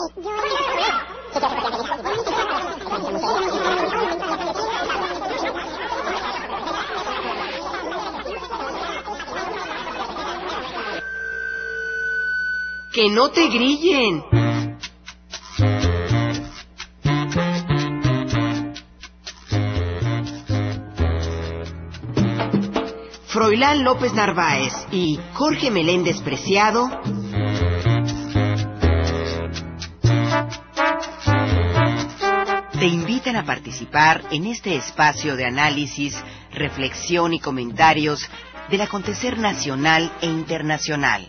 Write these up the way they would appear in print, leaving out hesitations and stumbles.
¡Que no te grillen! Froilán López Narváez y Jorge Meléndez Preciado te invitan a participar en este espacio de análisis, reflexión y comentarios del acontecer nacional e internacional.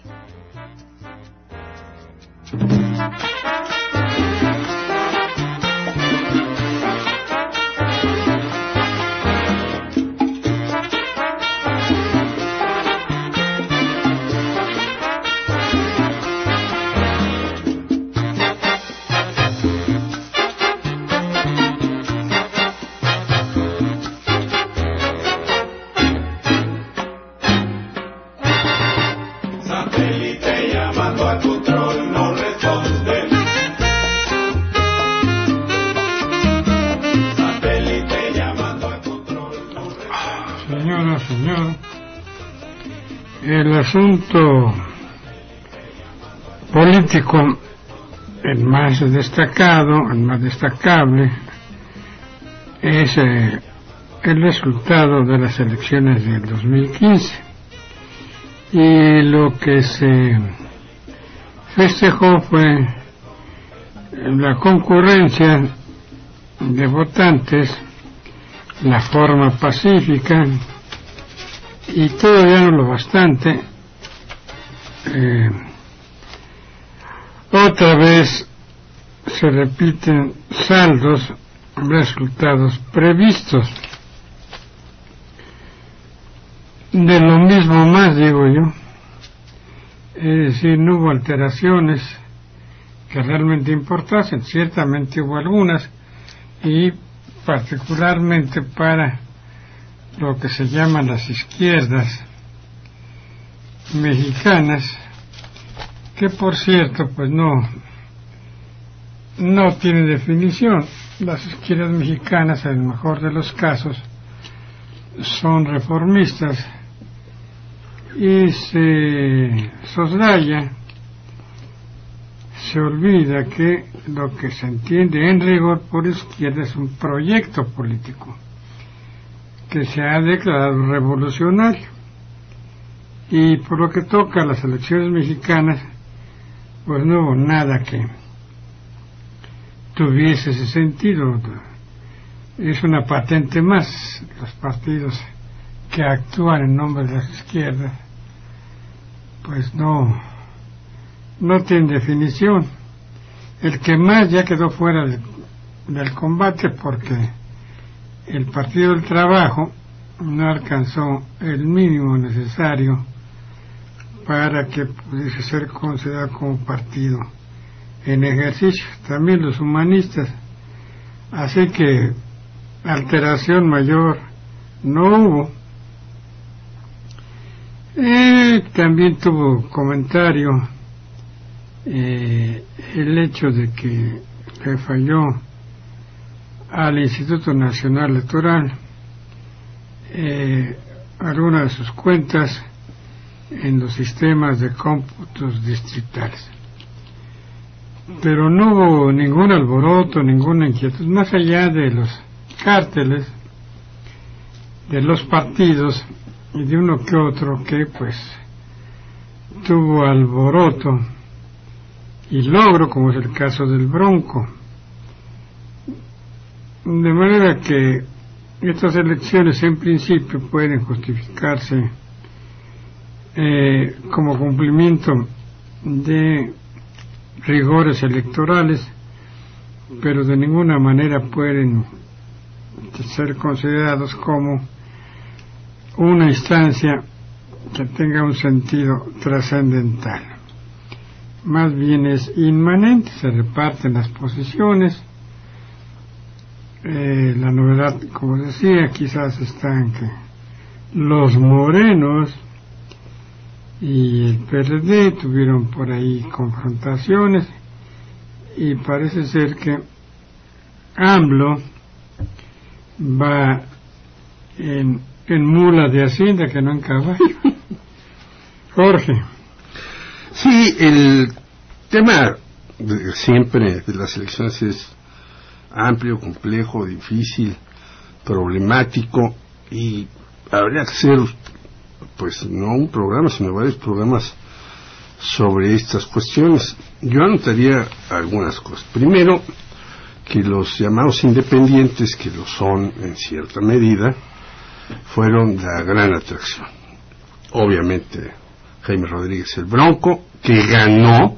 El asunto político, el más destacado, el más destacable, es el resultado de las elecciones del 2015. Y lo que se festejó fue la concurrencia de votantes, la forma pacífica, y todavía no lo bastante, otra vez se repiten saldos, resultados previstos. De lo mismo más, digo yo, es decir, no hubo alteraciones que realmente importasen. Ciertamente hubo algunas, y particularmente para lo que se llaman las izquierdas mexicanas, que por cierto pues no tienen definición. Las izquierdas mexicanas, en el mejor de los casos, son reformistas, y se sosraya, se olvida que lo que se entiende en rigor por izquierda es un proyecto político que se ha declarado revolucionario. Y por lo que toca a las elecciones mexicanas, pues no hubo nada que tuviese ese sentido. Es una patente más. Los partidos que actúan en nombre de las izquierdas pues no tienen definición. El que más ya quedó fuera del combate, porque el Partido del Trabajo no alcanzó el mínimo necesario para que pudiese ser considerado como partido en ejercicio. También los humanistas, así que alteración mayor no hubo. También tuvo comentario el hecho de que le falló al Instituto Nacional Electoral algunas de sus cuentas en los sistemas de cómputos distritales. Pero no hubo ningún alboroto, ninguna inquietud, más allá de los cárteles de los partidos y de uno que otro que pues tuvo alboroto y logro, como es el caso del Bronco. De manera que estas elecciones en principio pueden justificarse como cumplimiento de rigores electorales, pero de ninguna manera pueden ser considerados como una instancia que tenga un sentido trascendental. Más bien es inmanente, se reparten las posiciones. La novedad, como decía, quizás está en que los morenos y el PRD tuvieron por ahí confrontaciones, y parece ser que AMLO va en mula de hacienda que no en caballo. Jorge. Sí, el tema siempre de las elecciones es amplio, complejo, difícil, problemático, y habría que hacer, pues, no un programa, sino varios programas sobre estas cuestiones. Yo anotaría algunas cosas. Primero, que los llamados independientes, que lo son en cierta medida, fueron la gran atracción. Obviamente, Jaime Rodríguez el Bronco, que ganó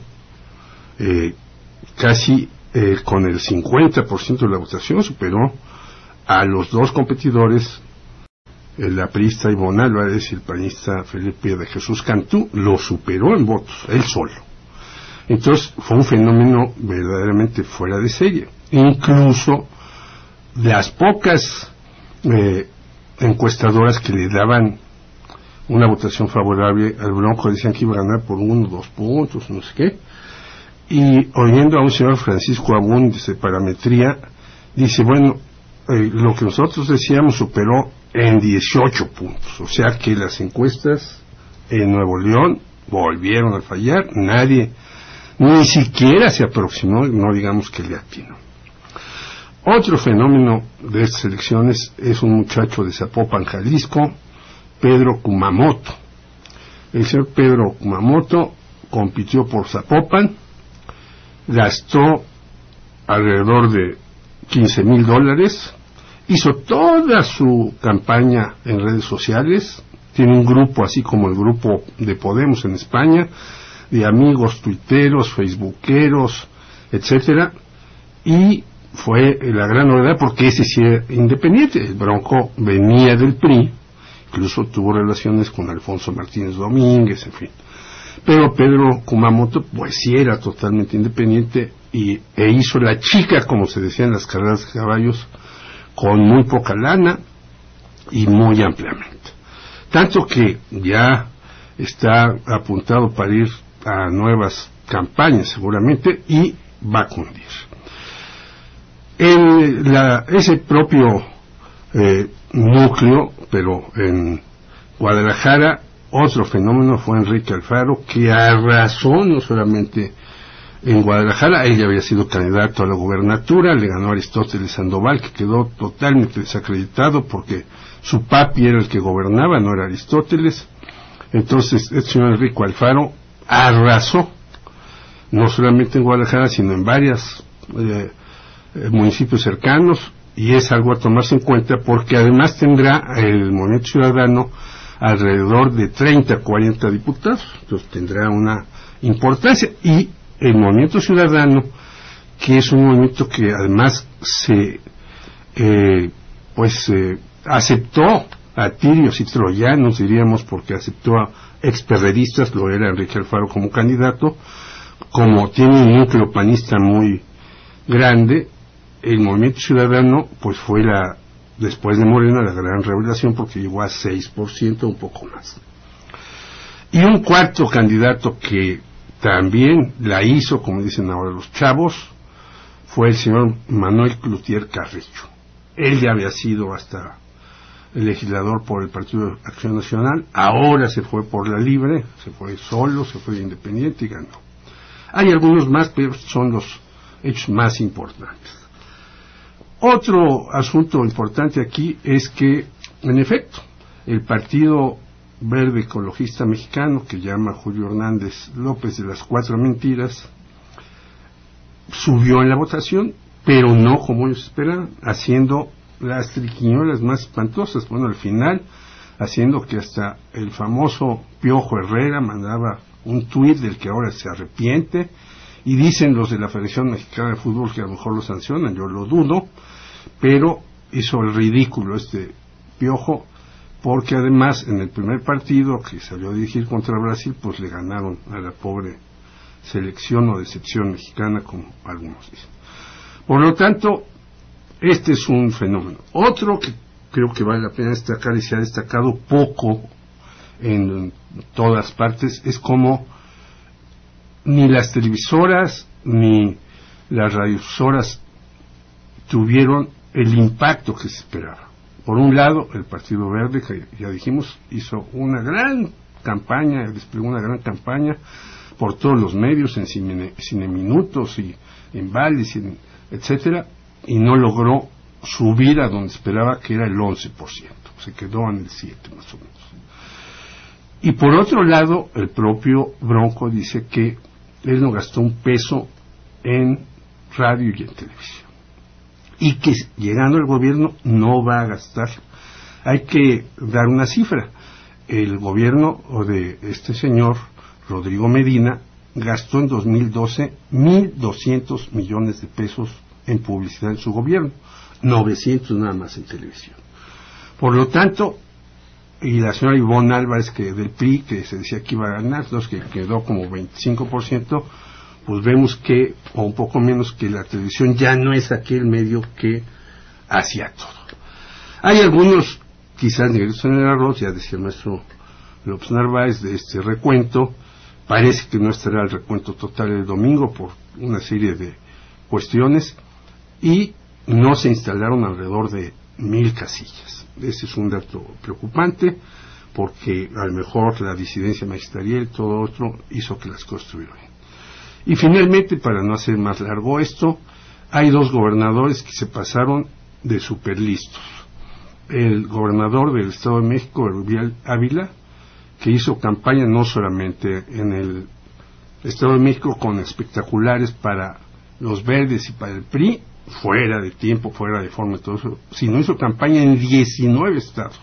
casi con el 50% de la votación, superó a los dos competidores, el aprista Ivonne Álvarez y el panista Felipe de Jesús Cantú, lo superó en votos, él solo. Entonces fue un fenómeno verdaderamente fuera de serie. Incluso las pocas encuestadoras que le daban una votación favorable al Bronco decían que iba a ganar por 1 o 2 puntos, no sé qué, y oyendo a un señor Francisco Abúndez de Parametría, dice, bueno, lo que nosotros decíamos superó en 18 puntos, o sea que las encuestas en Nuevo León volvieron a fallar, nadie ni siquiera se aproximó, no digamos que le atinó. Otro fenómeno de estas elecciones es un muchacho de Zapopan, Jalisco, Pedro Kumamoto. El señor Pedro Kumamoto compitió por Zapopan, gastó alrededor de $15,000, hizo toda su campaña en redes sociales, tiene un grupo así como el grupo de Podemos en España, de amigos tuiteros, facebookeros, etcétera, y fue la gran novedad porque ese sí era independiente. El Bronco venía del PRI, incluso tuvo relaciones con Alfonso Martínez Domínguez, en fin. Pero Pedro Kumamoto pues sí era totalmente independiente e hizo la chica, como se decía en las carreras de caballos, con muy poca lana y muy ampliamente. Tanto que ya está apuntado para ir a nuevas campañas seguramente y va a cundir. En ese propio núcleo, pero en Guadalajara, otro fenómeno fue Enrique Alfaro, que arrasó no solamente en Guadalajara, él ya había sido candidato a la gubernatura, le ganó a Aristóteles Sandoval, que quedó totalmente desacreditado porque su papi era el que gobernaba, no era Aristóteles. Entonces, este señor Enrique Alfaro arrasó, no solamente en Guadalajara, sino en varios municipios cercanos, y es algo a tomarse en cuenta porque además tendrá el Movimiento Ciudadano alrededor de 30, 40 diputados, entonces tendrá una importancia. Y el Movimiento Ciudadano, que es un movimiento que además aceptó a tirios y troyanos, diríamos, porque aceptó a experredistas, lo era Enrique Alfaro como candidato, como tiene un núcleo panista muy grande. El Movimiento Ciudadano pues fue después de Morena la gran revelación porque llegó a 6%, un poco más. Y un cuarto candidato que también la hizo, como dicen ahora los chavos, fue el señor Manuel Cloutier Carrillo. Él ya había sido hasta el legislador por el Partido de Acción Nacional, ahora se fue por la Libre, se fue solo, se fue independiente y ganó. Hay algunos más, pero son los hechos más importantes. Otro asunto importante aquí es que, en efecto, el Partido Verde Ecologista Mexicano, que llama Julio Hernández López de las 4 mentiras, subió en la votación, pero no como ellos esperaban, haciendo las triquiñuelas más espantosas. Bueno, al final, haciendo que hasta el famoso Piojo Herrera mandaba un tuit del que ahora se arrepiente, y dicen los de la Federación Mexicana de Fútbol que a lo mejor lo sancionan, yo lo dudo, pero hizo el ridículo este Piojo, porque además en el primer partido que salió a dirigir contra Brasil, pues le ganaron a la pobre selección o decepción mexicana, como algunos dicen. Por lo tanto, este es un fenómeno. Otro que creo que vale la pena destacar y se ha destacado poco en todas partes es como ni las televisoras ni las radiodifusoras tuvieron el impacto que se esperaba. Por un lado, el Partido Verde, que ya dijimos, hizo una gran campaña, desplegó una gran campaña por todos los medios, en Cine Minutos y en Vales, etcétera, y no logró subir a donde esperaba, que era el 11%, se quedó en el 7% más o menos. Y por otro lado, el propio Bronco dice que él no gastó un peso en radio y en televisión, y que llegando al gobierno no va a gastar. Hay que dar una cifra. El gobierno de este señor Rodrigo Medina gastó en 2012 1.200 millones de pesos en publicidad en su gobierno, 900 nada más en televisión. Por lo tanto, y la señora Ivonne Álvarez, que del PRI, que se decía que iba a ganar, que quedó como 25%, pues vemos que, o un poco menos, que la televisión ya no es aquel medio que hacía todo. Hay algunos, quizás negritos en el arroz, ya decía el maestro López Narváez, de este recuento. Parece que no estará el recuento total el domingo por una serie de cuestiones, y no se instalaron alrededor de 1,000 casillas. Ese es un dato preocupante, porque a lo mejor la disidencia magisterial y todo otro hizo que las cosas estuvieran bien. Y finalmente, para no hacer más largo esto, hay 2 gobernadores que se pasaron de superlistos. El gobernador del Estado de México, Erubiel Ávila, que hizo campaña no solamente en el Estado de México con espectaculares para los verdes y para el PRI, fuera de tiempo, fuera de forma y todo eso, sino hizo campaña en 19 estados,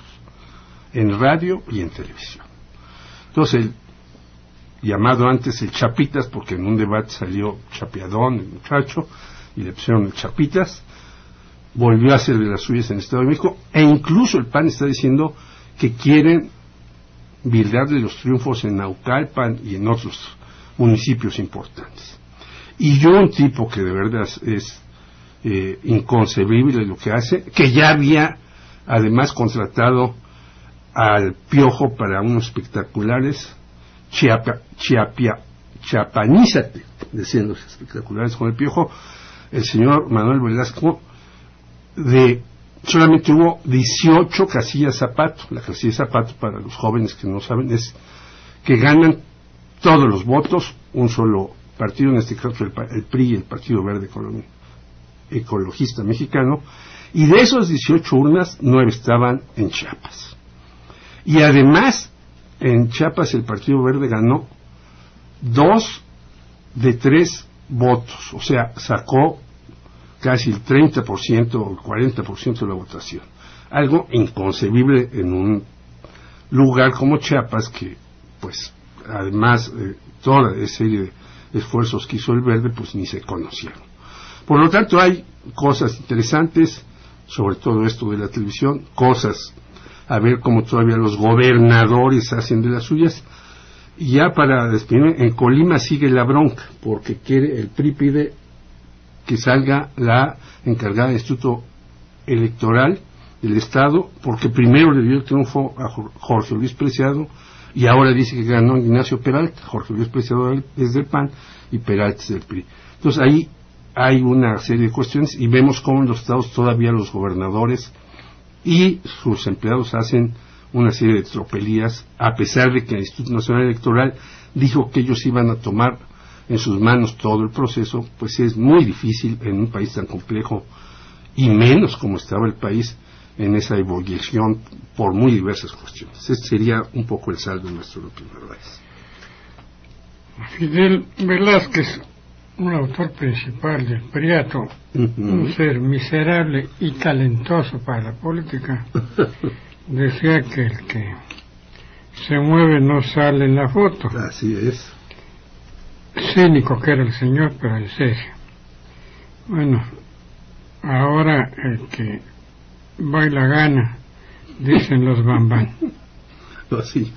en radio y en televisión. Entonces, el llamado antes el Chapitas, porque en un debate salió chapeadón el muchacho y le pusieron el Chapitas, volvió a hacer de las suyas en el Estado de México, e incluso el PAN está diciendo que quieren virdarle los triunfos en Naucalpan y en otros municipios importantes. Y yo, un tipo que de verdad es inconcebible lo que hace, que ya había además contratado al Piojo para unos espectaculares, chiapanízate, decían los espectaculares con el Piojo, el señor Manuel Velasco, solamente hubo 18 casillas Zapato. La casilla Zapato, para los jóvenes que no saben, es que ganan todos los votos un solo partido, en este caso el PRI, el Partido Verde Ecologista Mexicano, y de esos 18 urnas, 9 estaban en Chiapas. Y además, en Chiapas el Partido Verde ganó 2 de 3 votos, o sea, sacó casi el 30% o el 40% de la votación. Algo inconcebible en un lugar como Chiapas, que, pues, además de toda esa serie de esfuerzos que hizo el Verde, pues ni se conocieron. Por lo tanto, hay cosas interesantes sobre todo esto de la televisión, cosas a ver cómo todavía los gobernadores hacen de las suyas. Y ya para despedirme, en Colima sigue la bronca, porque el PRI pide que salga la encargada del Instituto Electoral del Estado, porque primero le dio el triunfo a Jorge Luis Preciado, y ahora dice que ganó Ignacio Peralta. Jorge Luis Preciado es del PAN y Peralta es del PRI. Entonces ahí hay una serie de cuestiones, y vemos cómo en los estados todavía los gobernadores y sus empleados hacen una serie de tropelías, a pesar de que el Instituto Nacional Electoral dijo que ellos iban a tomar en sus manos todo el proceso. Pues es muy difícil en un país tan complejo, y menos como estaba el país en esa ebullición por muy diversas cuestiones. Ese sería un poco el saldo de nuestro López Narváez. Fidel Velázquez, un autor principal del Priato, un ser miserable y talentoso para la política, decía que el que se mueve no sale en la foto. Así es. Cínico que era el señor, pero en serio. Bueno, ahora el que baila gana, dicen los bambán. Así.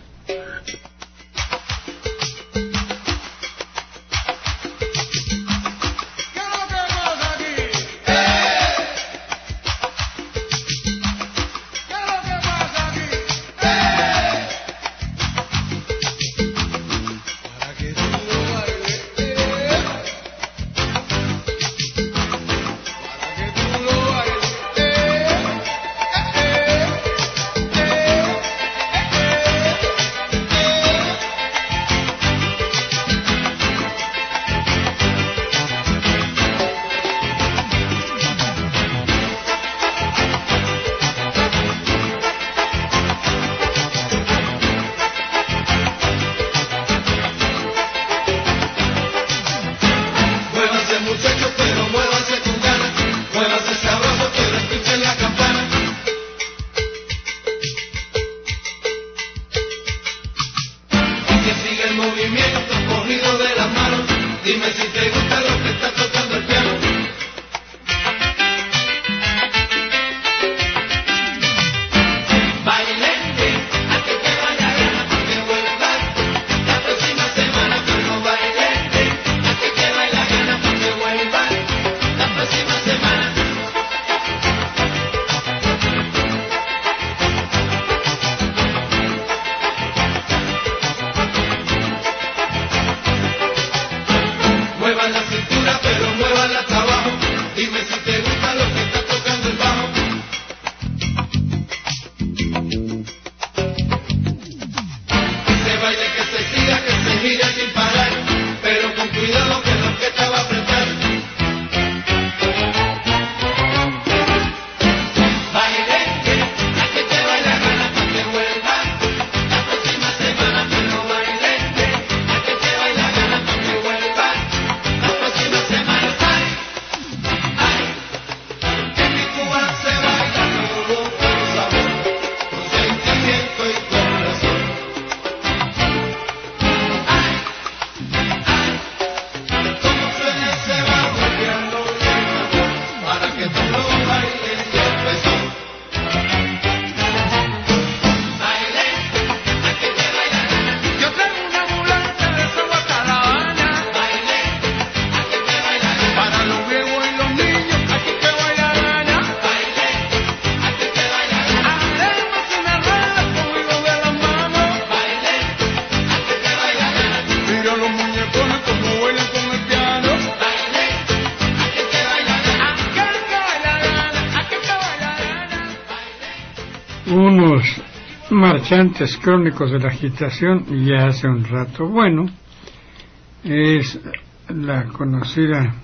unos marchantes crónicos de la agitación ya hace un rato. Bueno, es la conocida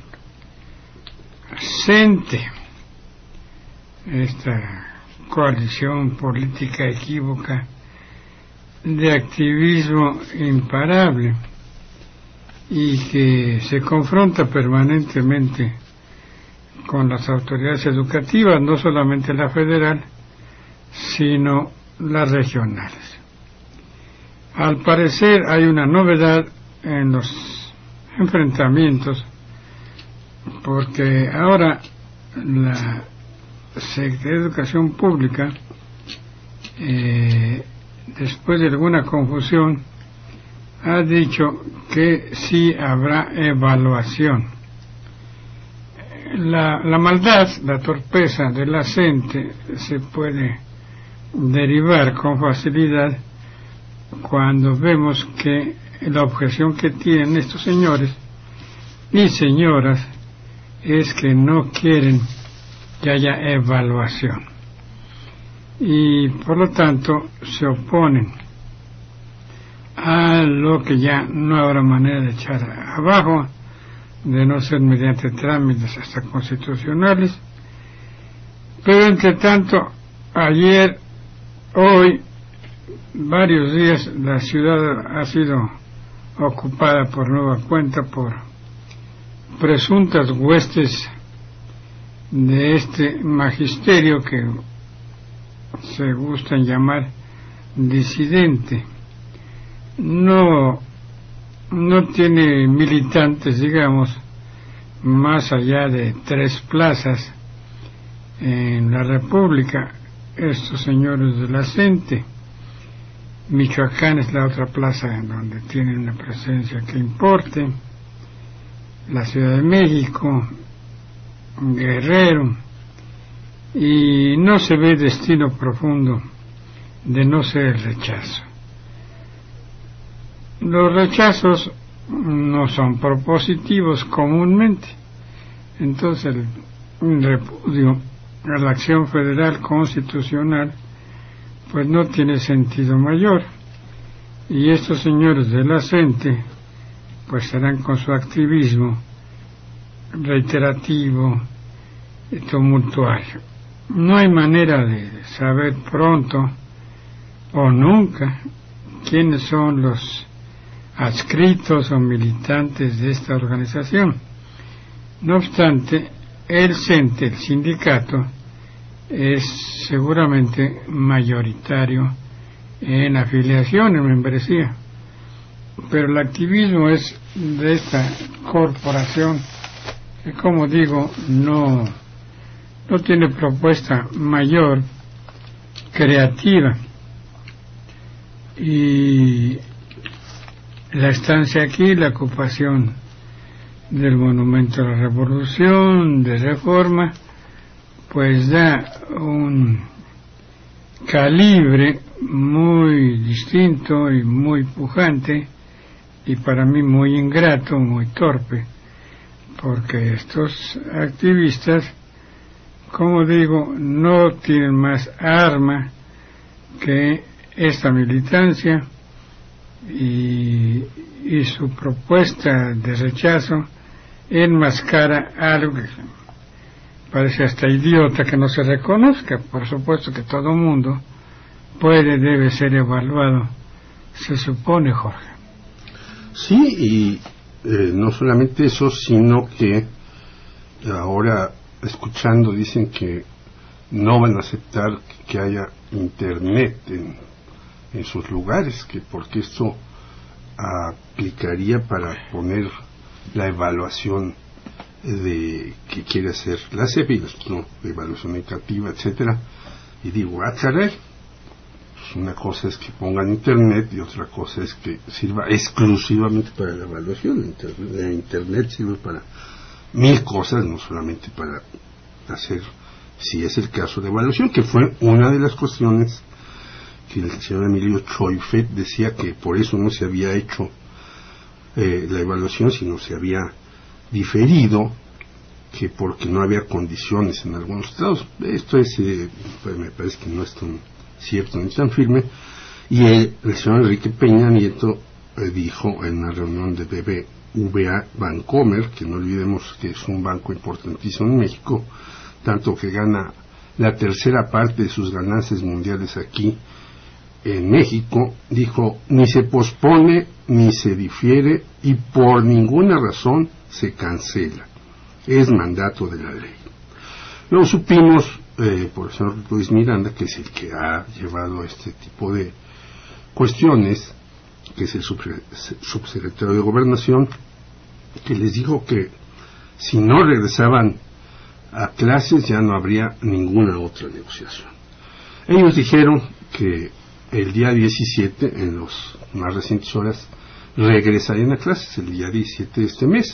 CENTE, esta coalición política equívoca de activismo imparable y que se confronta permanentemente con las autoridades educativas, no solamente la federal, sino las regionales. Al parecer hay una novedad en los enfrentamientos, porque ahora la Secretaría de Educación Pública, después de alguna confusión, ha dicho que sí habrá evaluación. La maldad, la torpeza de la CENTE se puede derivar con facilidad cuando vemos que la objeción que tienen estos señores y señoras es que no quieren que haya evaluación y por lo tanto se oponen a lo que ya no habrá manera de echar abajo, de no ser mediante trámites hasta constitucionales. Pero entre tanto, ayer, hoy, varios días la ciudad ha sido ocupada por nueva cuenta por presuntas huestes de este magisterio que se gustan llamar disidente. No tiene militantes, digamos, más allá de 3 plazas en la República. Estos señores de la CENTE, Michoacán es la otra plaza en donde tienen una presencia que importe, la Ciudad de México, Guerrero, y no se ve destino profundo de no ser el rechazo. Los rechazos no son propositivos comúnmente, entonces el repudio a la acción federal constitucional pues no tiene sentido mayor, y estos señores de la CENTE pues serán con su activismo reiterativo y tumultuario. No hay manera de saber pronto o nunca quiénes son los adscritos o militantes de esta organización. No obstante, el CENTE, el sindicato, es seguramente mayoritario en afiliación, en membresía, pero el activismo es de esta corporación que, como digo, no tiene propuesta mayor, creativa, y la estancia aquí, la ocupación del Monumento a la Revolución, de Reforma, pues da un calibre muy distinto y muy pujante, y para mí muy ingrato, muy torpe, porque estos activistas, como digo, no tienen más arma que esta militancia, y su propuesta de rechazo enmascara algo que parece hasta idiota que no se reconozca. Por supuesto que todo mundo debe ser evaluado, se supone, Jorge. Sí, y no solamente eso, sino que ahora, escuchando, dicen que no van a aceptar que haya internet en sus lugares, que porque esto aplicaría para poner la evaluación de que quiere hacer la CEPI, ¿no? De evaluación educativa, etcétera. Y digo, caray, pues una cosa es que pongan internet y otra cosa es que sirva exclusivamente para la evaluación. Internet sirve para 1000 cosas, no solamente para hacer, si es el caso, de evaluación, que fue una de las cuestiones que el señor Emilio Choifet decía, que por eso no se había hecho la evaluación, sino se había diferido, que porque no había condiciones en algunos estados. Esto es, pues me parece que no es tan cierto ni tan firme, y el señor Enrique Peña Nieto dijo en una reunión de BBVA Bancomer, que no olvidemos que es un banco importantísimo en México, tanto que gana la tercera parte de sus ganancias mundiales aquí en México, dijo: ni se pospone ni se difiere y por ninguna razón se cancela, es mandato de la ley. Luego supimos por el señor Luis Miranda, que es el que ha llevado este tipo de cuestiones, que es el subsecretario de Gobernación, que les dijo que si no regresaban a clases ya no habría ninguna otra negociación. Ellos dijeron que el día 17, en las más recientes horas, regresarían a clases el día 17 de este mes,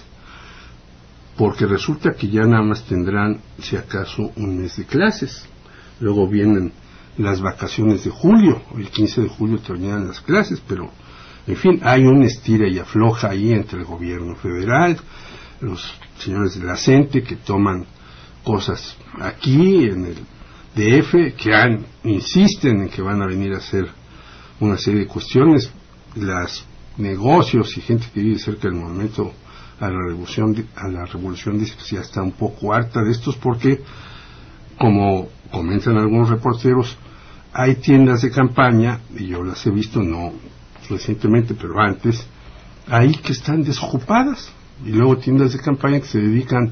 porque resulta que ya nada más tendrán, si acaso, un mes de clases. Luego vienen las vacaciones de julio, el 15 de julio terminan las clases, pero en fin, hay un estira y afloja ahí entre el gobierno federal, los señores de la CENTE que toman cosas aquí en el DF, que insisten en que van a venir a hacer una serie de cuestiones, las negocios y gente que vive cerca del monumento a la revolución dice que ya está un poco harta de estos, porque como comentan algunos reporteros, hay tiendas de campaña, y yo las he visto no recientemente pero antes, ahí que están desocupadas, y luego tiendas de campaña que se dedican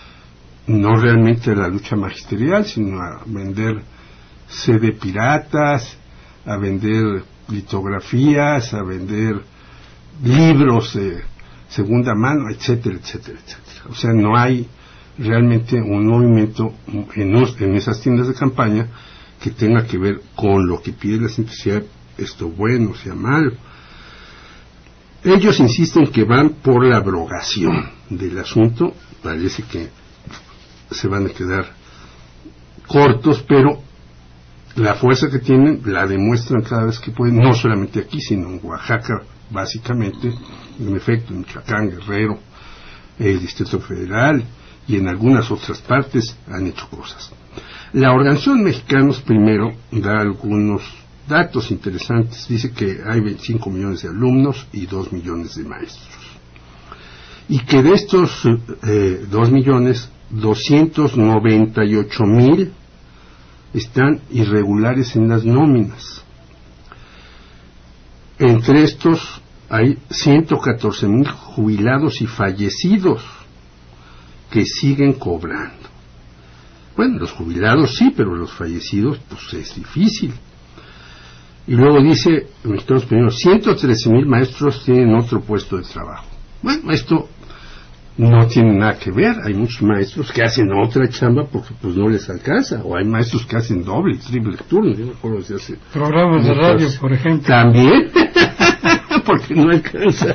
no realmente a la lucha magisterial, sino a vender CD piratas, a vender litografías, a vender libros de segunda mano, etcétera, etcétera, etcétera. O sea, no hay realmente un movimiento en esas tiendas de campaña que tenga que ver con lo que pide la gente, sea esto bueno, sea malo. Ellos insisten que van por la abrogación del asunto, parece que se van a quedar cortos, pero la fuerza que tienen la demuestran cada vez que pueden, no solamente aquí, sino en Oaxaca, básicamente, en efecto, en Michoacán, Guerrero, el Distrito Federal y en algunas otras partes han hecho cosas. La Organización Mexicanos Primero da algunos datos interesantes. Dice que hay 25 millones de alumnos y 2 millones de maestros, y que de estos 2 millones 298,000 están irregulares en las nóminas. Entre estos hay 114,000 jubilados y fallecidos que siguen cobrando. Bueno, los jubilados sí, pero los fallecidos pues es difícil. Y luego dice, Mexicanos Primero, 113,000 maestros tienen otro puesto de trabajo. Bueno, esto no tiene nada que ver. Hay muchos maestros que hacen otra chamba porque pues no les alcanza, o hay maestros que hacen doble y triple turno. Yo me acuerdo si hace programas de radio, por ejemplo, también porque no alcanza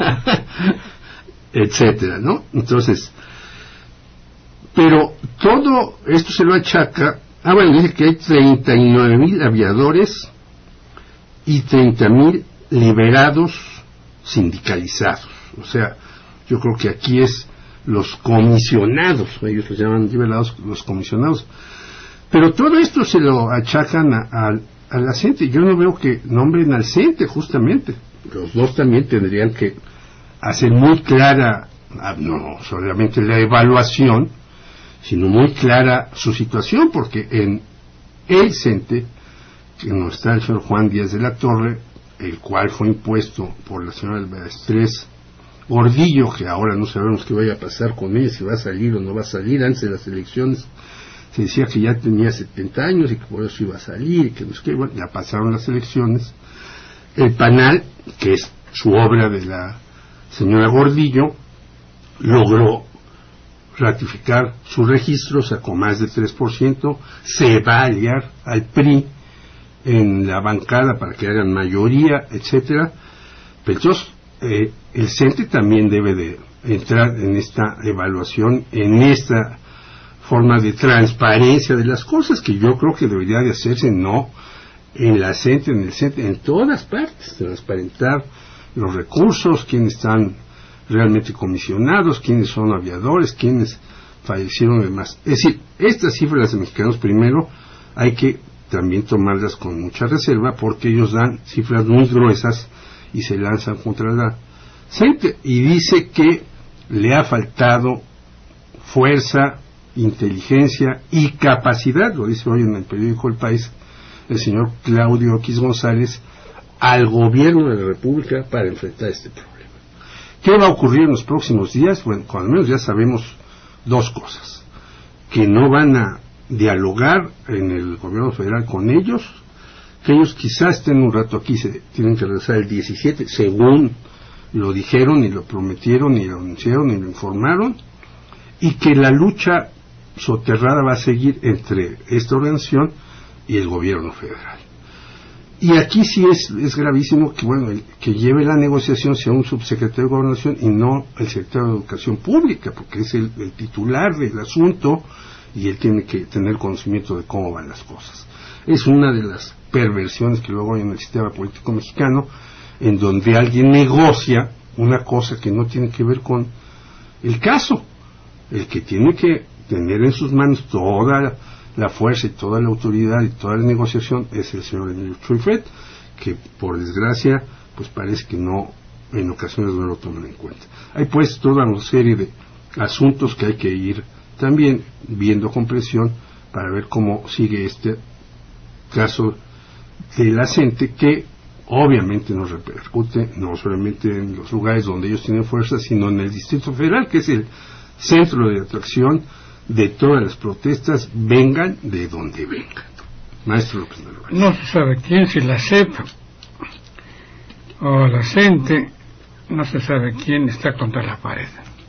etcétera, ¿no? Entonces, pero todo esto se lo achaca. Bueno, dice que hay 39,000 aviadores y 30,000 liberados sindicalizados. O sea, yo creo que aquí es los comisionados, ellos los llaman liberados, los comisionados. Pero todo esto se lo achacan a la CENTE. Yo no veo que nombren al CENTE, justamente. Los dos también tendrían que hacer muy clara, no solamente la evaluación, sino muy clara su situación, porque en el CENTE, que no está el señor Juan Díaz de la Torre, el cual fue impuesto por la señora Estrés Gordillo, que ahora no sabemos qué vaya a pasar con ella, si va a salir o no va a salir. Antes de las elecciones se decía que ya tenía 70 años y que por eso iba a salir, y que no sé qué. Bueno, ya pasaron las elecciones. El PANAL, que es su obra de la señora Gordillo, logró ratificar su registro, sacó más de 3%, se va a aliar al PRI en la bancada para que hagan mayoría, etcétera. Pero entonces el CENTE también debe de entrar en esta evaluación, en esta forma de transparencia de las cosas, que yo creo que debería de hacerse, no en la CENTE, en el CENTE, en todas partes, transparentar los recursos, quiénes están realmente comisionados, quiénes son aviadores, quiénes fallecieron y demás. Es decir, estas cifras de Mexicanos Primero hay que también tomarlas con mucha reserva, porque ellos dan cifras muy gruesas y se lanzan contra la gente, y dice que le ha faltado fuerza, inteligencia y capacidad, lo dice hoy en el periódico El País el señor Claudio X González, al gobierno de la República para enfrentar este problema. ¿Qué va a ocurrir en los próximos días? Bueno, al menos ya sabemos dos cosas: que no van a dialogar en el gobierno federal con ellos, que ellos quizás estén un rato aquí, se tienen que regresar el 17, según lo dijeron y lo prometieron y lo anunciaron y lo informaron, y que la lucha soterrada va a seguir entre esta organización y el gobierno federal. Y aquí sí es gravísimo que, bueno, que lleve la negociación sea un subsecretario de Gobernación y no el secretario de Educación Pública, porque es el titular del asunto y él tiene que tener conocimiento de cómo van las cosas. Es una de las perversiones que luego hay en el sistema político mexicano, en donde alguien negocia una cosa que no tiene que ver con el caso. El que tiene que tener en sus manos toda la fuerza y toda la autoridad y toda la negociación es el señor Emilio Truifet, que por desgracia pues parece que no, en ocasiones no lo toman en cuenta. Hay pues toda una serie de asuntos que hay que ir también viendo con presión para ver cómo sigue este caso de la CENTE, que obviamente nos repercute no solamente en los lugares donde ellos tienen fuerza, sino en el Distrito Federal, que es el centro de atracción de todas las protestas, vengan de donde vengan. Maestro López Narváez. No se sabe quién, si la CEP o la CENTE, no se sabe quién está contra la pared.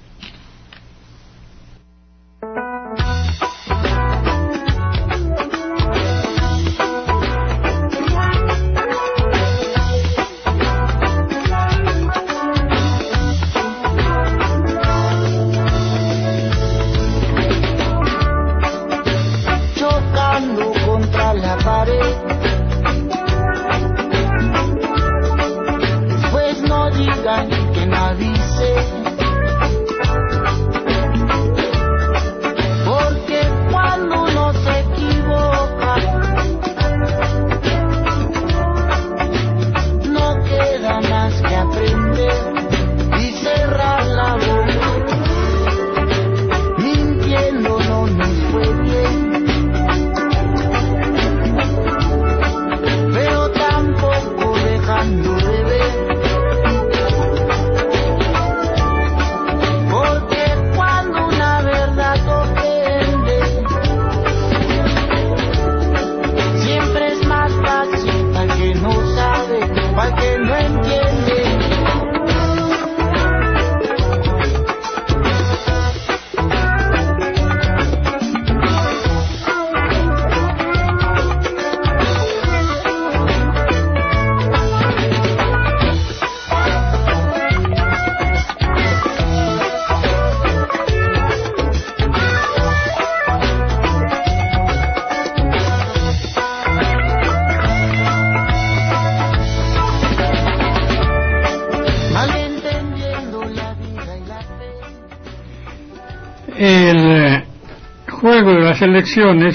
El juego de las elecciones,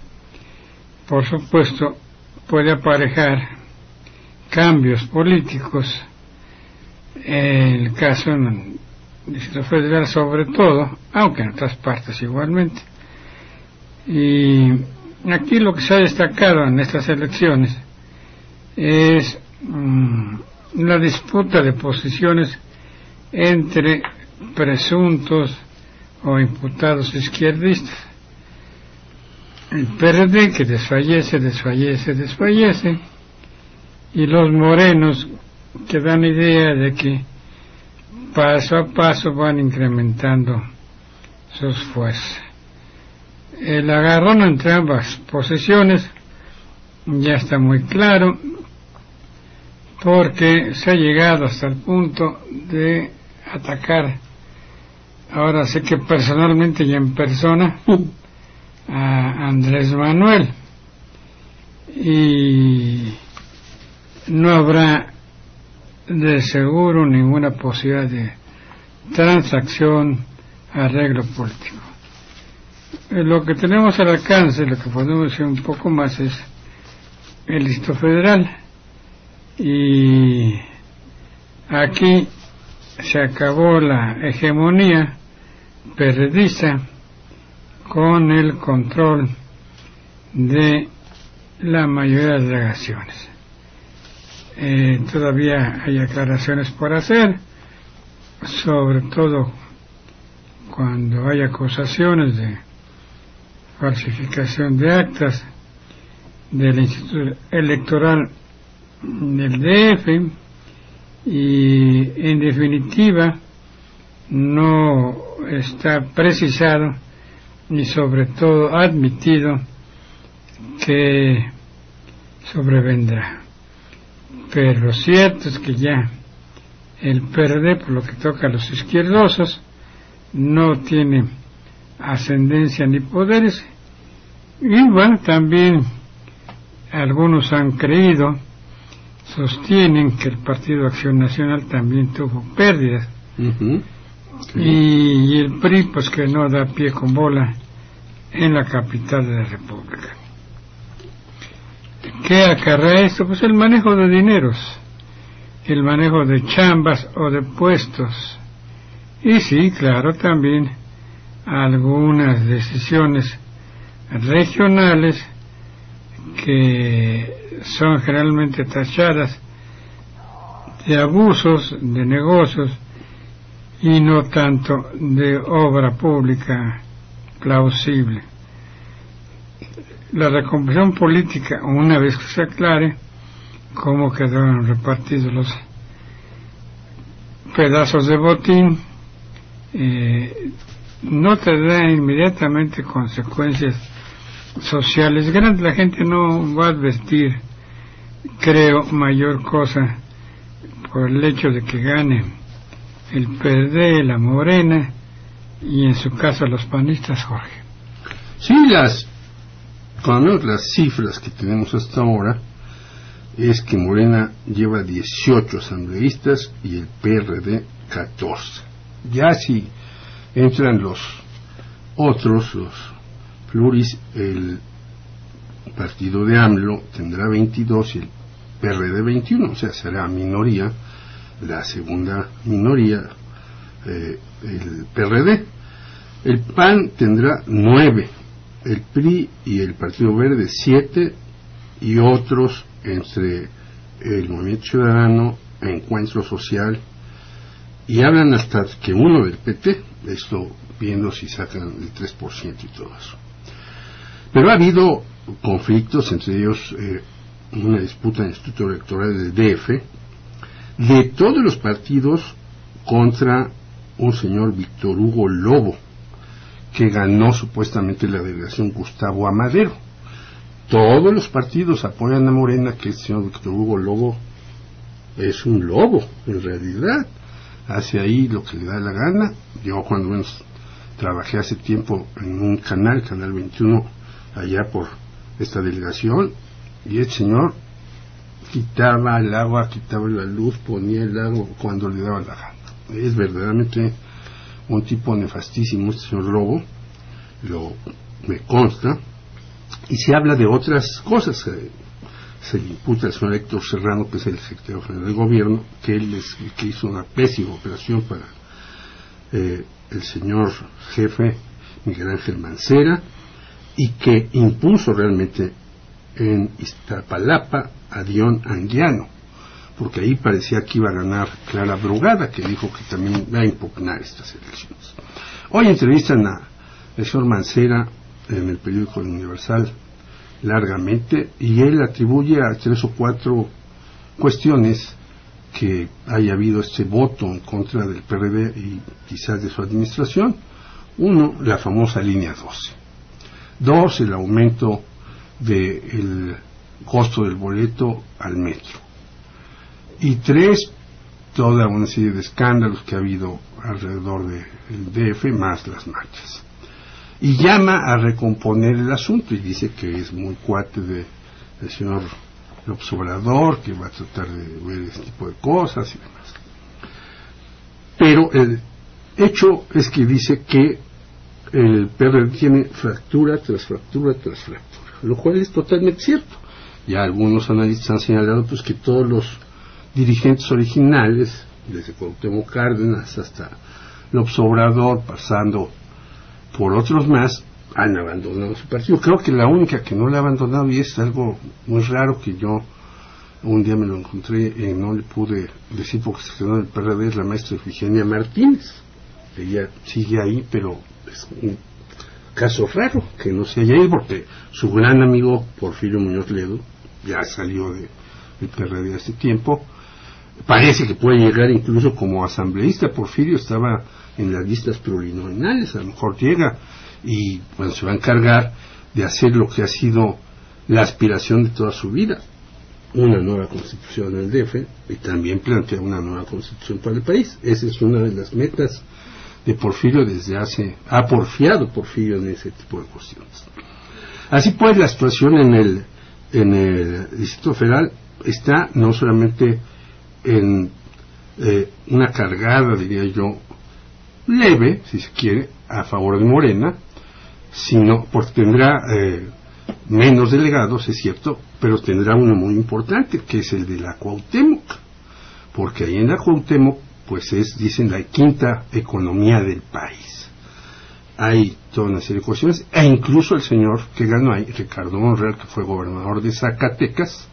por supuesto, puede aparejar cambios políticos, en el caso del Distrito Federal sobre todo, aunque en otras partes igualmente. Y aquí lo que se ha destacado en estas elecciones es la disputa de posiciones entre presuntos o imputados izquierdistas. El PRD, que desfallece, y los morenos, que dan idea de que paso a paso van incrementando sus fuerzas. El agarrón entre ambas posiciones ya está muy claro, porque se ha llegado hasta el punto de atacar, ahora sé que personalmente y en persona, a Andrés Manuel, y no habrá de seguro ninguna posibilidad de transacción, arreglo político. Lo que tenemos al alcance, lo que podemos decir un poco más, es el Distrito Federal, y aquí se acabó la hegemonía perredista con el control de la mayoría de delegaciones. Todavía hay aclaraciones por hacer, sobre todo cuando hay acusaciones de falsificación de actas del Instituto Electoral del DF, y en definitiva no está precisado ni sobre todo admitido que sobrevendrá. Pero lo cierto es que ya el PRD, por lo que toca a los izquierdosos, no tiene ascendencia ni poderes, y bueno, también algunos han creído, sostienen que el Partido Acción Nacional también tuvo pérdidas. Sí. Y el PRI, pues que no da pie con bola en la capital de la República. ¿Qué acarrea esto? Pues el manejo de dineros, el manejo de chambas o de puestos, y sí, claro, también algunas decisiones regionales que son generalmente tachadas de abusos de negocios y no tanto de obra pública plausible. La recomposición política, una vez que se aclare cómo quedaron repartidos los pedazos de botín, no tendrá inmediatamente consecuencias sociales grandes. La gente no va a advertir, creo, mayor cosa por el hecho de que gane el PRD, la Morena y en su caso los panistas, Jorge. Sí, cuando vemos las cifras que tenemos hasta ahora, es que Morena lleva 18 asambleístas y el PRD 14. Ya si entran los otros, los pluris, el partido de AMLO tendrá 22 y el PRD 21, o sea, será minoría, la segunda minoría, el PRD. El PAN tendrá 9, el PRI y el Partido Verde 7, y otros entre el Movimiento Ciudadano, Encuentro Social, y hablan hasta que uno del PT, esto viendo si sacan el 3% y todo eso. Pero ha habido conflictos, entre ellos una disputa en el Instituto Electoral del DF, de todos los partidos contra un señor Víctor Hugo Lobo, que ganó supuestamente la delegación Gustavo Amadero. Todos los partidos apoyan a Morena, que el señor Víctor Hugo Lobo es un lobo, en realidad. Hace ahí lo que le da la gana. Yo cuando menos trabajé hace tiempo en un canal 21, allá por esta delegación, y el señor quitaba el agua, quitaba la luz, ponía el agua cuando le daba la gana. Es verdaderamente un tipo nefastísimo este señor Lobo, me consta. Y se habla de otras cosas. Se le imputa al señor Héctor Serrano, que es el secretario general del gobierno, que él es el que hizo una pésima operación para el señor jefe Miguel Ángel Mancera, y que impuso realmente en Iztapalapa a Dion Anguiano, porque ahí parecía que iba a ganar Clara Brugada, que dijo que también va a impugnar estas elecciones. Hoy entrevistan al señor Mancera en el periódico Universal largamente, y él atribuye a 3 o 4 cuestiones que haya habido este voto en contra del PRD y quizás de su administración. 1, la famosa línea 12. 2, el aumento del costo del boleto al metro. Y 3, toda una serie de escándalos que ha habido alrededor del DF, más las marchas. Y llama a recomponer el asunto, y dice que es muy cuate del señor López Obrador, que va a tratar de ver este tipo de cosas y demás. Pero el hecho es que dice que el PRD tiene fractura tras fractura tras fractura, lo cual es totalmente cierto. Ya algunos analistas han señalado pues que todos los dirigentes originales, desde Cuauhtémoc Cárdenas hasta López Obrador, pasando por otros más, han abandonado su partido. Creo que la única que no la ha abandonado, y es algo muy raro que yo un día me lo encontré y no le pude decir porque se quedó en el PRD, es la maestra Efigenia Martínez. Ella sigue ahí, pero es un caso raro que no se haya ido, porque su gran amigo Porfirio Muñoz Ledo ya salió del PRD hace tiempo. Parece que puede llegar incluso como asambleísta. Porfirio estaba en las listas plurinominales, a lo mejor llega y bueno, se va a encargar de hacer lo que ha sido la aspiración de toda su vida, una nueva constitución en el DF, y también plantea una nueva constitución para el país. Esa es una de las metas de Porfirio ha porfiado Porfirio en ese tipo de cuestiones. Así pues, la situación en el Distrito Federal está no solamente en una cargada, diría yo, leve, si se quiere, a favor de Morena, sino porque tendrá menos delegados, es cierto, pero tendrá uno muy importante, que es el de la Cuauhtémoc, porque ahí en la Cuauhtémoc pues dicen, la quinta economía del país. Hay toda una serie de cuestiones, e incluso el señor que ganó ahí, Ricardo Monreal, que fue gobernador de Zacatecas,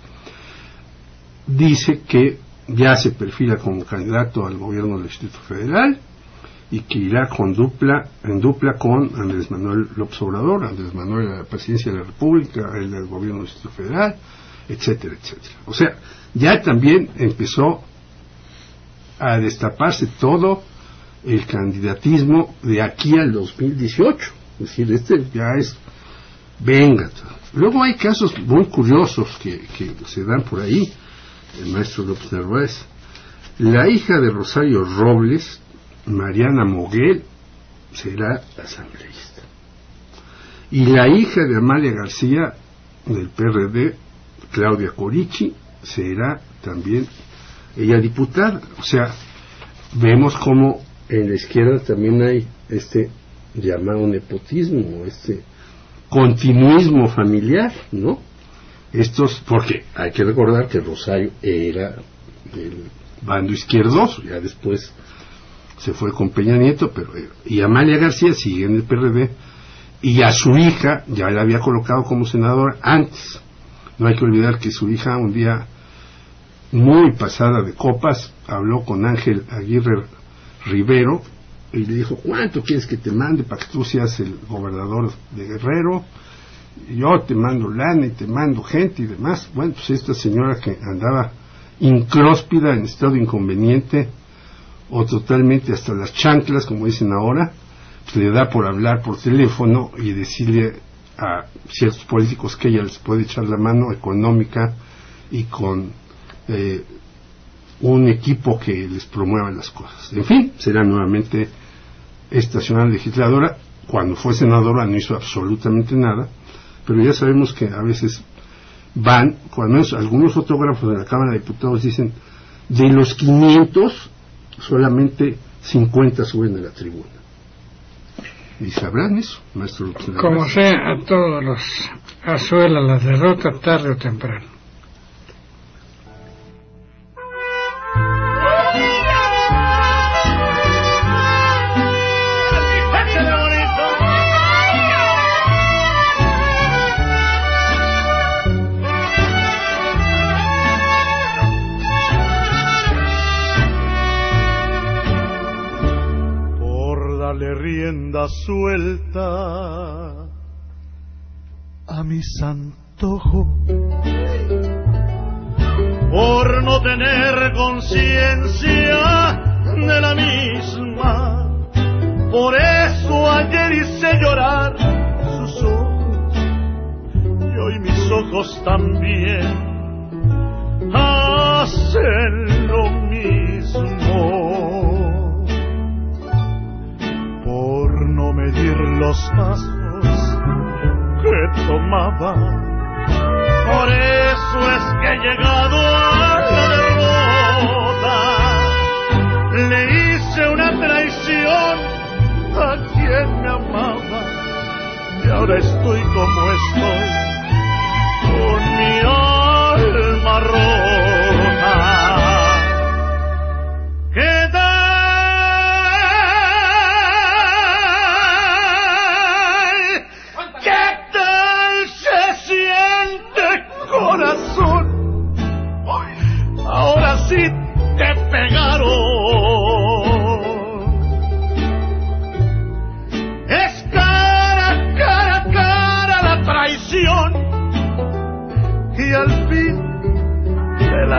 dice que ya se perfila como candidato al gobierno del Distrito Federal y que irá en dupla con Andrés Manuel López Obrador, Andrés Manuel a la presidencia de la República, el del gobierno del Distrito Federal, etcétera, etcétera. O sea, ya también empezó a destaparse todo el candidatismo de aquí al 2018. Es decir, ya es venga. Luego hay casos muy curiosos que se dan por ahí. El maestro López Narváez, la hija de Rosario Robles, Mariana Moguel, será asambleísta, y la hija de Amalia García del PRD, Claudia Corichi, será también ella diputada. O sea, vemos como en la izquierda también hay este llamado nepotismo, este continuismo familiar, ¿no? Porque hay que recordar que Rosario era del bando izquierdoso, ya después se fue con Peña Nieto, y Amalia García sigue en el PRD, y a su hija ya la había colocado como senadora antes. No hay que olvidar que su hija, un día muy pasada de copas, habló con Ángel Aguirre Rivero y le dijo: ¿cuánto quieres que te mande para que tú seas el gobernador de Guerrero? Yo te mando lana y te mando gente y demás. Bueno, pues esta señora que andaba incróspida, en estado inconveniente, o totalmente hasta las chanclas, como dicen ahora, pues le da por hablar por teléfono y decirle a ciertos políticos que ella les puede echar la mano económica y con un equipo que les promueva las cosas. En fin, será nuevamente esta señora legisladora. Cuando fue senadora no hizo absolutamente nada, pero ya sabemos que a veces van, cuando menos algunos fotógrafos de la Cámara de Diputados dicen, de los 500 solamente 50 suben a la tribuna. Y sabrán eso, maestro. Como sea, a todos los azuela la derrota tarde o temprano. Rienda suelta a mis antojos, por no tener conciencia de la misma. Por eso ayer hice llorar sus ojos, y hoy mis ojos también hacen lo mismo. No medir los pasos que tomaba, por eso es que he llegado a la derrota. Le hice una traición a quien me amaba, y ahora estoy como estoy, con mi alma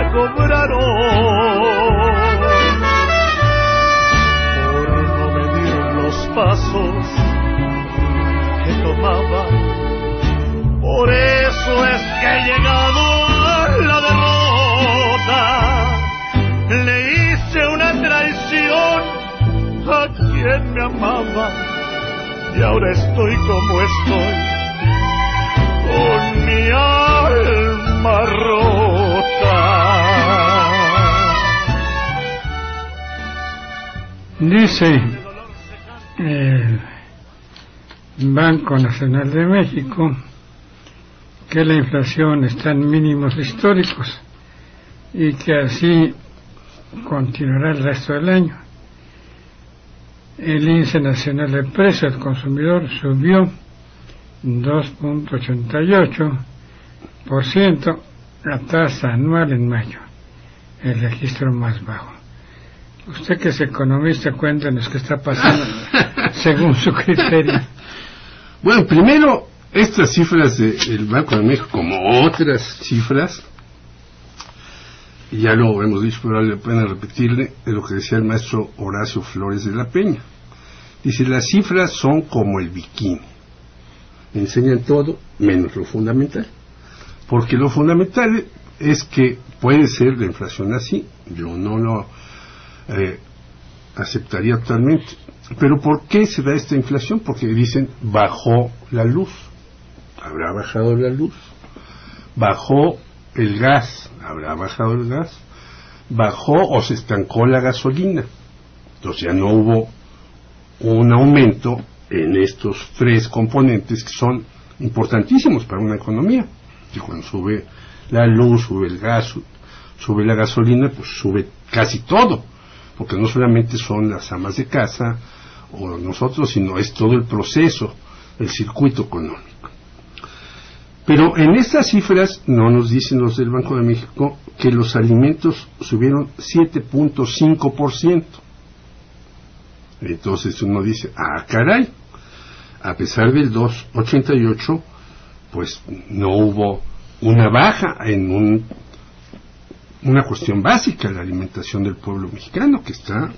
cobraron por no medir los pasos que tomaba. Por eso es que he llegado a la derrota. Le hice una traición a quien me amaba y ahora estoy como estoy, con mi alma rota. Dice el Banco Nacional de México que la inflación está en mínimos históricos y que así continuará el resto del año. El índice nacional de precios al consumidor subió 2.88%, la tasa anual en mayo, el registro más bajo. Usted que es economista, cuéntanos qué está pasando según su criterio. Bueno, primero, estas cifras del Banco de México, como otras cifras, ya lo hemos dicho, pero vale la pena repetirle de lo que decía el maestro Horacio Flores de la Peña. Dice, las cifras son como el bikini, enseñan todo menos lo fundamental, porque lo fundamental es que puede ser la inflación así, yo no lo aceptaría totalmente. Pero ¿por qué se da esta inflación? Porque dicen, bajó la luz. ¿Habrá bajado la luz? Bajó el gas. ¿Habrá bajado el gas? Bajó o se estancó la gasolina. Entonces ya no hubo un aumento en estos tres componentes que son importantísimos para una economía. Y cuando sube la luz, sube el gas, sube la gasolina, pues sube casi todo. Porque no solamente son las amas de casa o nosotros, sino es todo el proceso, el circuito económico. Pero en estas cifras no nos dicen los del Banco de México que los alimentos subieron 7.5%. Entonces uno dice, ah, caray, a pesar del 2.88, pues no hubo una baja en una cuestión básica, la alimentación del pueblo mexicano, que está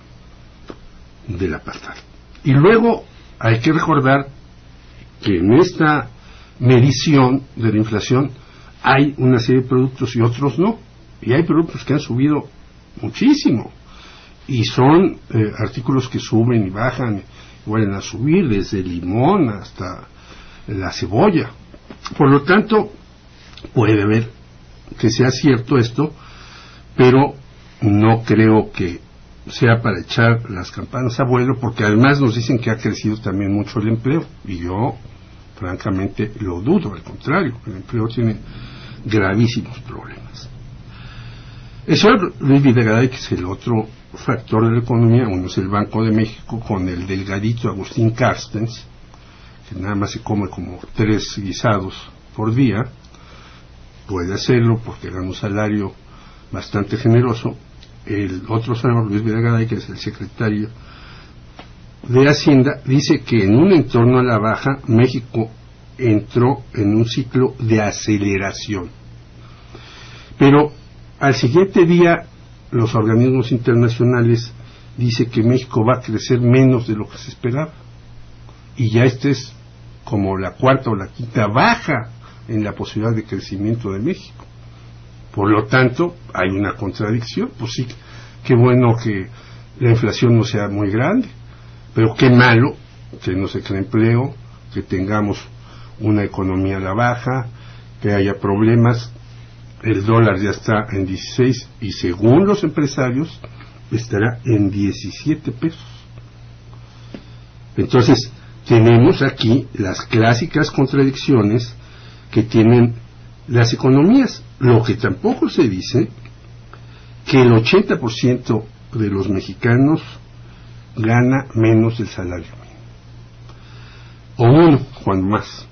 de la patada. Y luego hay que recordar que en esta medición de la inflación hay una serie de productos y otros no, y hay productos que han subido muchísimo, y son artículos que suben y bajan, vuelven a subir, desde el limón hasta la cebolla. Por lo tanto, puede haber que sea cierto esto, pero no creo que sea para echar las campanas a vuelo, porque además nos dicen que ha crecido también mucho el empleo, y yo francamente lo dudo, al contrario, el empleo tiene gravísimos problemas. El señor Luis Videgaray, que es el otro factor de la economía, uno es el Banco de México con el delgadito Agustín Carstens, que nada más se come como 3 guisados por día, puede hacerlo porque gana un salario bastante generoso. El otro señor Luis Videgaray, que es el secretario de Hacienda, dice que en un entorno a la baja México entró en un ciclo de aceleración, pero al siguiente día los organismos internacionales dicen que México va a crecer menos de lo que se esperaba, y ya esta es como la cuarta o la quinta baja en la posibilidad de crecimiento de México. Por lo tanto, hay una contradicción. Pues sí, qué bueno que la inflación no sea muy grande, pero qué malo que no se cree empleo, que tengamos una economía a la baja, que haya problemas. El dólar ya está en 16 y según los empresarios estará en 17 pesos. Entonces, tenemos aquí las clásicas contradicciones que tienen las economías. Lo que tampoco se dice, que el 80% de los mexicanos gana menos del salario mínimo, o uno, cuando más.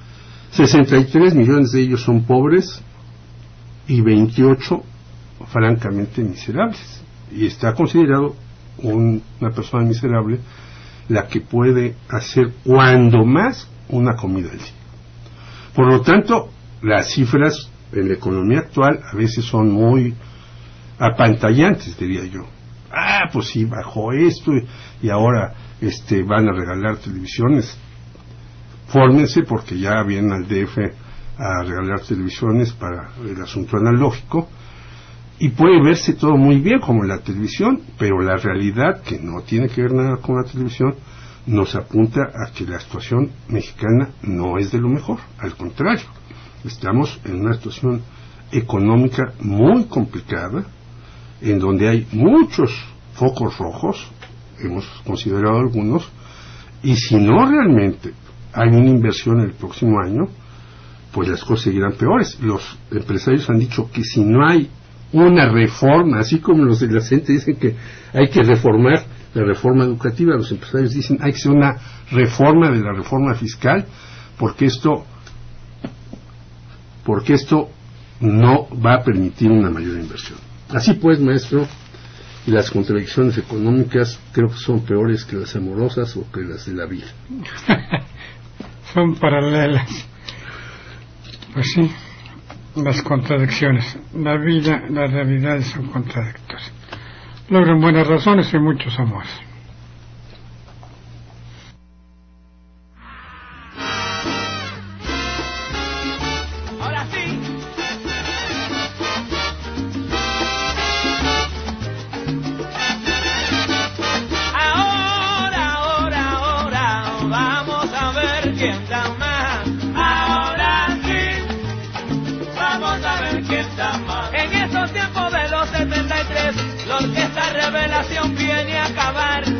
63 millones de ellos son pobres y 28 francamente miserables, y está considerado una persona miserable la que puede hacer cuando más una comida al día. Por lo tanto, las cifras en la economía actual a veces son muy apantallantes, diría yo. Pues sí, bajó esto y ahora van a regalar televisiones. Fórmense porque ya vienen al DF a regalar televisiones para el asunto analógico, y puede verse todo muy bien como en la televisión, pero la realidad, que no tiene que ver nada con la televisión, nos apunta a que la situación mexicana no es de lo mejor. Al contrario, estamos en una situación económica muy complicada, en donde hay muchos focos rojos, hemos considerado algunos, y si no realmente hay una inversión el próximo año, pues las cosas seguirán peores. Los empresarios han dicho que si no hay una reforma, así como los de la gente dicen que hay que reformar la reforma educativa, los empresarios dicen hay que hacer una reforma de la reforma fiscal, porque esto no va a permitir una mayor inversión. Así pues, maestro, las contradicciones económicas creo que son peores que las amorosas o que las de la vida. Son paralelas. Pues sí, las contradicciones. La vida, las realidades son contradictorias. Logran buenas razones y muchos amores. Ahora sí. Ahora, vamos a ver quién da más. Ahora sí, vamos a ver quién da más. En esos tiempos de los 73, la orquesta Revelación viene a acabar.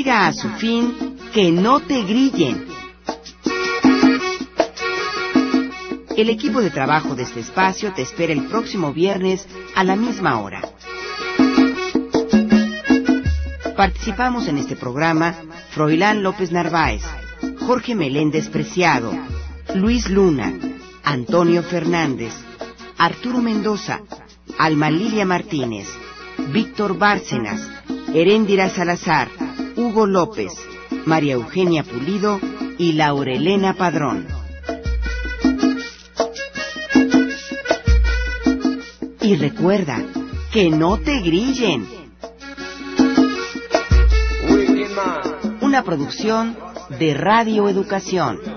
llega a su fin, que no te grillen. El equipo de trabajo de este espacio te espera el próximo viernes a la misma hora. Participamos en este programa Froilán López Narváez, Jorge Meléndez Preciado, Luis Luna, Antonio Fernández, Arturo Mendoza, Alma Lilia Martínez, Víctor Bárcenas, Heréndira Salazar, Hugo López, María Eugenia Pulido y Laurelena Padrón. Y recuerda, que no te grillen. Una producción de Radio Educación.